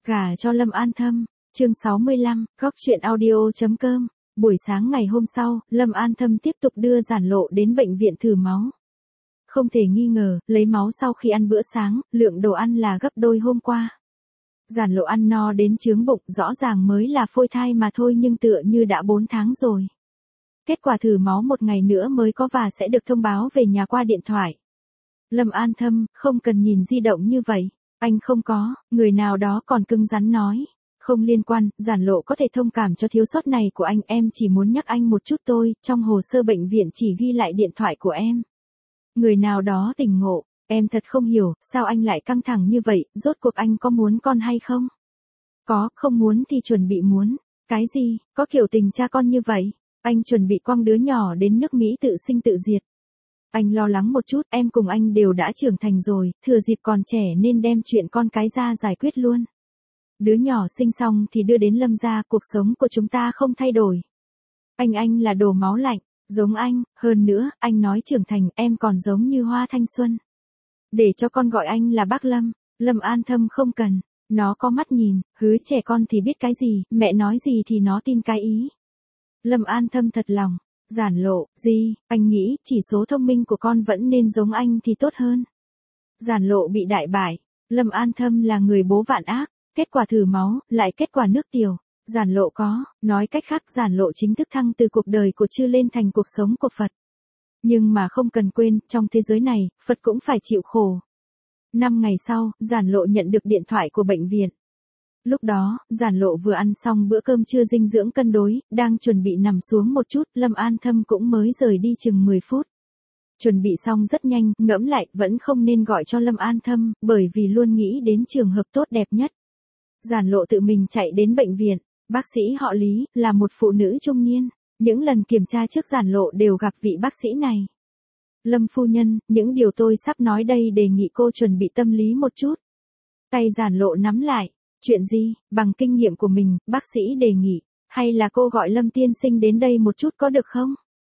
Gả cho Lâm An Thâm, chương 65, góc truyện audio.com. Buổi sáng ngày hôm sau, Lâm An Thâm tiếp tục đưa Giản Lộ đến bệnh viện thử máu. Không thể nghi ngờ, lấy máu sau khi ăn bữa sáng, lượng đồ ăn là gấp đôi hôm qua. Giản Lộ ăn no đến chướng bụng, rõ ràng mới là phôi thai mà thôi nhưng tựa như đã 4 tháng rồi. Kết quả thử máu một ngày nữa mới có và sẽ được thông báo về nhà qua điện thoại. Lâm An Thâm, không cần nhìn di động như vậy. Anh không có, người nào đó còn cứng rắn nói. Không liên quan, Giản Lộ có thể thông cảm cho thiếu sót này của anh, em chỉ muốn nhắc anh một chút thôi, trong hồ sơ bệnh viện chỉ ghi lại điện thoại của em. Người nào đó tỉnh ngộ, em thật không hiểu, sao anh lại căng thẳng như vậy, rốt cuộc anh có muốn con hay không? Có, không muốn thì chuẩn bị muốn. Cái gì, có kiểu tình cha con như vậy? Anh chuẩn bị quăng đứa nhỏ đến nước Mỹ tự sinh tự diệt. Anh lo lắng một chút, em cùng anh đều đã trưởng thành rồi, thừa dịp còn trẻ nên đem chuyện con cái ra giải quyết luôn. Đứa nhỏ sinh xong thì đưa đến Lâm gia, cuộc sống của chúng ta không thay đổi. Anh là đồ máu lạnh, giống anh, hơn nữa, anh nói trưởng thành, em còn giống như hoa thanh xuân. Để cho con gọi anh là bác Lâm. Lâm An Thâm không cần, nó có mắt nhìn, hứa trẻ con thì biết cái gì, mẹ nói gì thì nó tin cái ý. Lâm An Thâm thật lòng. Giản Lộ, gì, anh nghĩ chỉ số thông minh của con vẫn nên giống anh thì tốt hơn. Giản Lộ bị đại bại. Lâm An Thâm là người bố vạn ác, kết quả thử máu, lại kết quả nước tiểu. Giản Lộ có, nói cách khác Giản Lộ chính thức thăng từ cuộc đời của Chư lên thành cuộc sống của Phật. Nhưng mà không cần quên, trong thế giới này, Phật cũng phải chịu khổ. 5 ngày sau, Giản Lộ nhận được điện thoại của bệnh viện. Lúc đó, Giản Lộ vừa ăn xong bữa cơm trưa dinh dưỡng cân đối, đang chuẩn bị nằm xuống một chút, Lâm An Thâm cũng mới rời đi chừng 10 phút. Chuẩn bị xong rất nhanh, ngẫm lại, vẫn không nên gọi cho Lâm An Thâm, bởi vì luôn nghĩ đến trường hợp tốt đẹp nhất. Giản Lộ tự mình chạy đến bệnh viện, bác sĩ họ Lý, là một phụ nữ trung niên. Những lần kiểm tra trước Giản Lộ đều gặp vị bác sĩ này. Lâm phu nhân, những điều tôi sắp nói đây đề nghị cô chuẩn bị tâm lý một chút. Tay Giản Lộ nắm lại. Chuyện gì, bằng kinh nghiệm của mình, bác sĩ đề nghị, hay là cô gọi Lâm tiên sinh đến đây một chút có được không?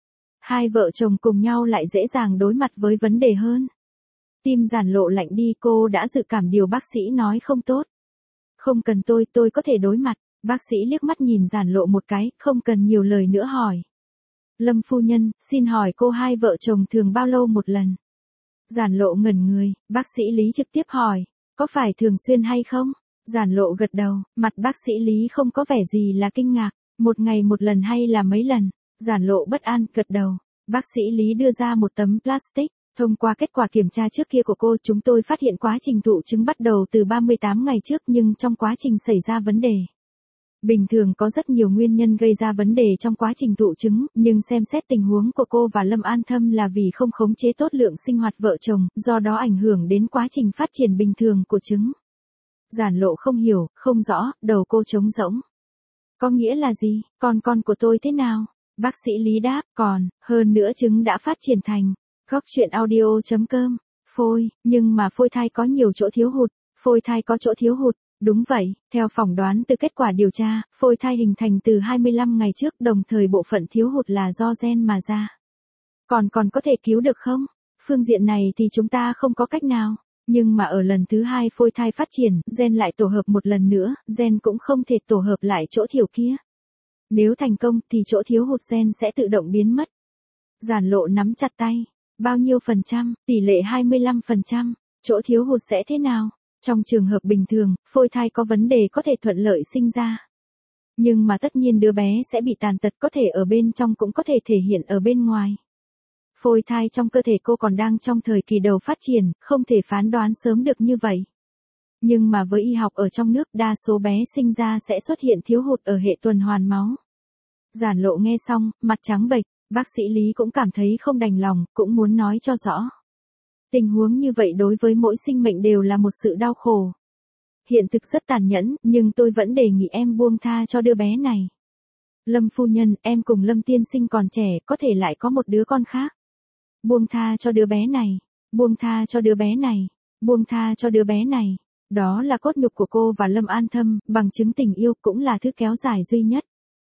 Hai vợ chồng cùng nhau lại dễ dàng đối mặt với vấn đề hơn. Tim Giản Lộ lạnh đi, cô đã dự cảm điều bác sĩ nói không tốt. Không cần tôi có thể đối mặt. Bác sĩ liếc mắt nhìn Giản Lộ một cái, không cần nhiều lời nữa hỏi. Lâm phu nhân, xin hỏi cô hai vợ chồng thường bao lâu một lần? Giản Lộ ngẩn người, bác sĩ Lý trực tiếp hỏi, có phải thường xuyên hay không? Giản Lộ gật đầu, mặt bác sĩ Lý không có vẻ gì là kinh ngạc, một ngày một lần hay là mấy lần? Giản Lộ bất an, gật đầu. Bác sĩ Lý đưa ra một tấm plastic, thông qua kết quả kiểm tra trước kia của cô chúng tôi phát hiện quá trình thụ trứng bắt đầu từ 38 ngày trước nhưng trong quá trình xảy ra vấn đề. Bình thường có rất nhiều nguyên nhân gây ra vấn đề trong quá trình thụ trứng, nhưng xem xét tình huống của cô và Lâm An Thâm là vì không khống chế tốt lượng sinh hoạt vợ chồng, do đó ảnh hưởng đến quá trình phát triển bình thường của trứng. Giản Lộ không hiểu, không rõ, đầu cô trống rỗng. Có nghĩa là gì, con của tôi thế nào? Bác sĩ Lý đáp, còn, hơn nữa trứng đã phát triển thành. Góc truyện audio.com. Phôi, nhưng mà phôi thai có nhiều chỗ thiếu hụt. Phôi thai có chỗ thiếu hụt. Đúng vậy, theo phỏng đoán từ kết quả điều tra, phôi thai hình thành từ 25 ngày trước, đồng thời bộ phận thiếu hụt là do gen mà ra. Còn có thể cứu được không? Phương diện này thì chúng ta không có cách nào. Nhưng mà ở lần thứ 2 phôi thai phát triển, gen lại tổ hợp một lần nữa, gen cũng không thể tổ hợp lại chỗ thiếu kia. Nếu thành công thì chỗ thiếu hụt gen sẽ tự động biến mất. Giản Lộ nắm chặt tay. Bao nhiêu %? Tỷ lệ 25%. Chỗ thiếu hụt sẽ thế nào? Trong trường hợp bình thường, phôi thai có vấn đề có thể thuận lợi sinh ra. Nhưng mà tất nhiên đứa bé sẽ bị tàn tật, có thể ở bên trong cũng có thể thể hiện ở bên ngoài. Phôi thai trong cơ thể cô còn đang trong thời kỳ đầu phát triển, không thể phán đoán sớm được như vậy. Nhưng mà với y học ở trong nước, đa số bé sinh ra sẽ xuất hiện thiếu hụt ở hệ tuần hoàn máu. Giản Lộ nghe xong, mặt trắng bệch, bác sĩ Lý cũng cảm thấy không đành lòng, cũng muốn nói cho rõ. Tình huống như vậy đối với mỗi sinh mệnh đều là một sự đau khổ. Hiện thực rất tàn nhẫn, nhưng tôi vẫn đề nghị em buông tha cho đứa bé này. Lâm phu nhân, em cùng Lâm tiên sinh còn trẻ, có thể lại có một đứa con khác. Buông tha cho đứa bé này, buông tha cho đứa bé này, buông tha cho đứa bé này. Đó là cốt nhục của cô và Lâm An Thâm, bằng chứng tình yêu cũng là thứ kéo dài duy nhất.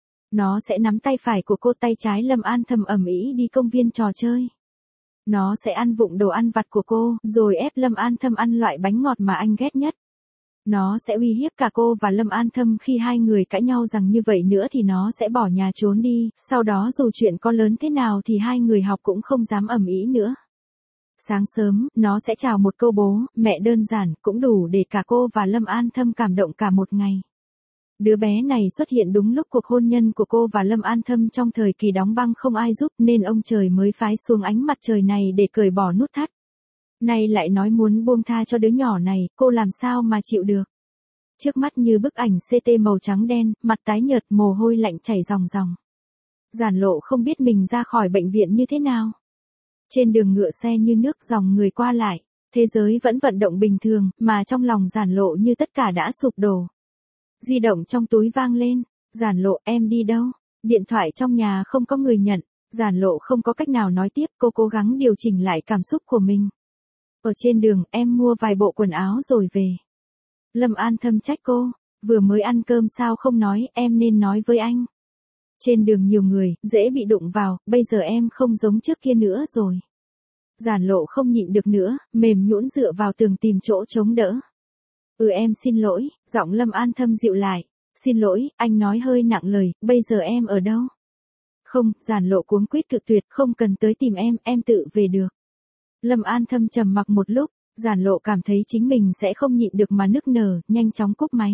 Nó sẽ nắm tay phải của cô, tay trái Lâm An Thâm ầm ĩ đi công viên trò chơi. Nó sẽ ăn vụng đồ ăn vặt của cô, rồi ép Lâm An Thâm ăn loại bánh ngọt mà anh ghét nhất. Nó sẽ uy hiếp cả cô và Lâm An Thâm khi hai người cãi nhau rằng như vậy nữa thì nó sẽ bỏ nhà trốn đi, sau đó dù chuyện có lớn thế nào thì hai người học cũng không dám ầm ĩ nữa. Sáng sớm, nó sẽ chào một câu bố, mẹ đơn giản, cũng đủ để cả cô và Lâm An Thâm cảm động cả một ngày. Đứa bé này xuất hiện đúng lúc cuộc hôn nhân của cô và Lâm An Thâm trong thời kỳ đóng băng không ai giúp nên ông trời mới phái xuống ánh mặt trời này để cởi bỏ nút thắt. Nay lại nói muốn buông tha cho đứa nhỏ này, cô làm sao mà chịu được. Trước mắt như bức ảnh CT màu trắng đen, mặt tái nhợt, mồ hôi lạnh chảy ròng ròng. Giản Lộ không biết mình ra khỏi bệnh viện như thế nào. Trên đường ngựa xe như nước, dòng người qua lại, thế giới vẫn vận động bình thường, mà trong lòng Giản Lộ như tất cả đã sụp đổ. Di động trong túi vang lên, Giản Lộ, em đi đâu? Điện thoại trong nhà không có người nhận, Giản Lộ không có cách nào nói tiếp, cô cố gắng điều chỉnh lại cảm xúc của mình. Ở trên đường, em mua vài bộ quần áo rồi về. Lâm An Thâm trách cô, vừa mới ăn cơm sao không nói, em nên nói với anh. Trên đường nhiều người, dễ bị đụng vào, bây giờ em không giống trước kia nữa rồi. Giản Lộ không nhịn được nữa, mềm nhũn dựa vào tường tìm chỗ chống đỡ. Em xin lỗi, giọng Lâm An Thâm dịu lại. Xin lỗi, anh nói hơi nặng lời, bây giờ em ở đâu? Không, Giản Lộ cuống quýt cự tuyệt, không cần tới tìm em tự về được. Lâm An Thâm trầm mặc một lúc, Giản Lộ cảm thấy chính mình sẽ không nhịn được mà nức nở, nhanh chóng cúp máy.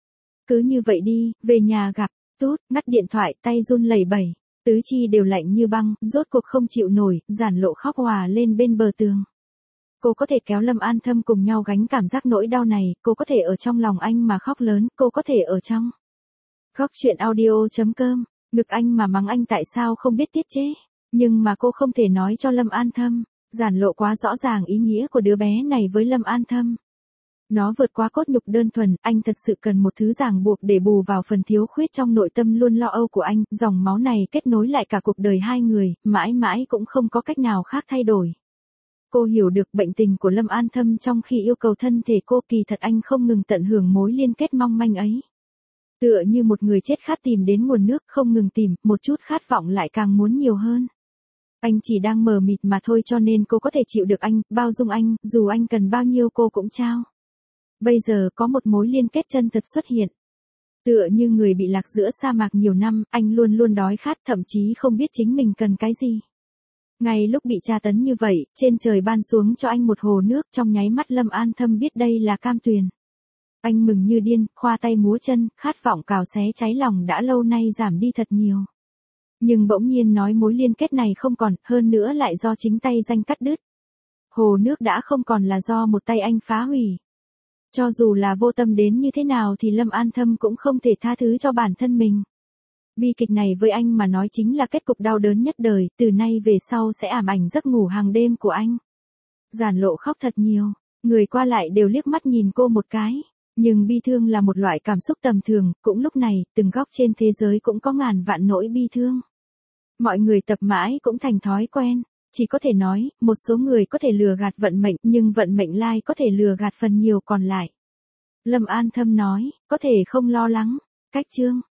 Cứ như vậy đi, về nhà gặp, tút, ngắt điện thoại, tay run lẩy bẩy, tứ chi đều lạnh như băng, rốt cuộc không chịu nổi, Giản Lộ khóc òa lên bên bờ tường. Cô có thể kéo Lâm An Thâm cùng nhau gánh cảm giác nỗi đau này, cô có thể ở trong lòng anh mà khóc lớn, cô có thể ở trong góc chuyện audio.com, ngực anh mà mắng anh tại sao không biết tiết chế, nhưng mà cô không thể nói cho Lâm An Thâm. Giản Lộ quá rõ ràng ý nghĩa của đứa bé này với Lâm An Thâm. Nó vượt qua cốt nhục đơn thuần, anh thật sự cần một thứ ràng buộc để bù vào phần thiếu khuyết trong nội tâm luôn lo âu của anh, dòng máu này kết nối lại cả cuộc đời hai người, mãi mãi cũng không có cách nào khác thay đổi. Cô hiểu được bệnh tình của Lâm An Thâm trong khi yêu cầu thân thể cô, kỳ thật anh không ngừng tận hưởng mối liên kết mong manh ấy. Tựa như một người chết khát tìm đến nguồn nước, không ngừng tìm, một chút khát vọng lại càng muốn nhiều hơn. Anh chỉ đang mờ mịt mà thôi, cho nên cô có thể chịu được anh, bao dung anh, dù anh cần bao nhiêu cô cũng trao. Bây giờ có một mối liên kết chân thật xuất hiện. Tựa như người bị lạc giữa sa mạc nhiều năm, anh luôn luôn đói khát, thậm chí không biết chính mình cần cái gì. Ngay lúc bị tra tấn như vậy, trên trời ban xuống cho anh một hồ nước, trong nháy mắt Lâm An Thâm biết đây là cam tuyền. Anh mừng như điên, khoa tay múa chân, khát vọng cào xé cháy lòng đã lâu nay giảm đi thật nhiều. Nhưng bỗng nhiên nói mối liên kết này không còn, hơn nữa lại do chính tay danh cắt đứt. Hồ nước đã không còn là do một tay anh phá hủy. Cho dù là vô tâm đến như thế nào thì Lâm An Thâm cũng không thể tha thứ cho bản thân mình. Bi kịch này với anh mà nói chính là kết cục đau đớn nhất đời, từ nay về sau sẽ ảm ảnh giấc ngủ hàng đêm của anh. Giản Lộ khóc thật nhiều, người qua lại đều liếc mắt nhìn cô một cái. Nhưng bi thương là một loại cảm xúc tầm thường, cũng lúc này, từng góc trên thế giới cũng có ngàn vạn nỗi bi thương. Mọi người tập mãi cũng thành thói quen, chỉ có thể nói, một số người có thể lừa gạt vận mệnh, nhưng vận mệnh lai có thể lừa gạt phần nhiều còn lại. Lâm An Thâm nói, có thể không lo lắng, cách chương.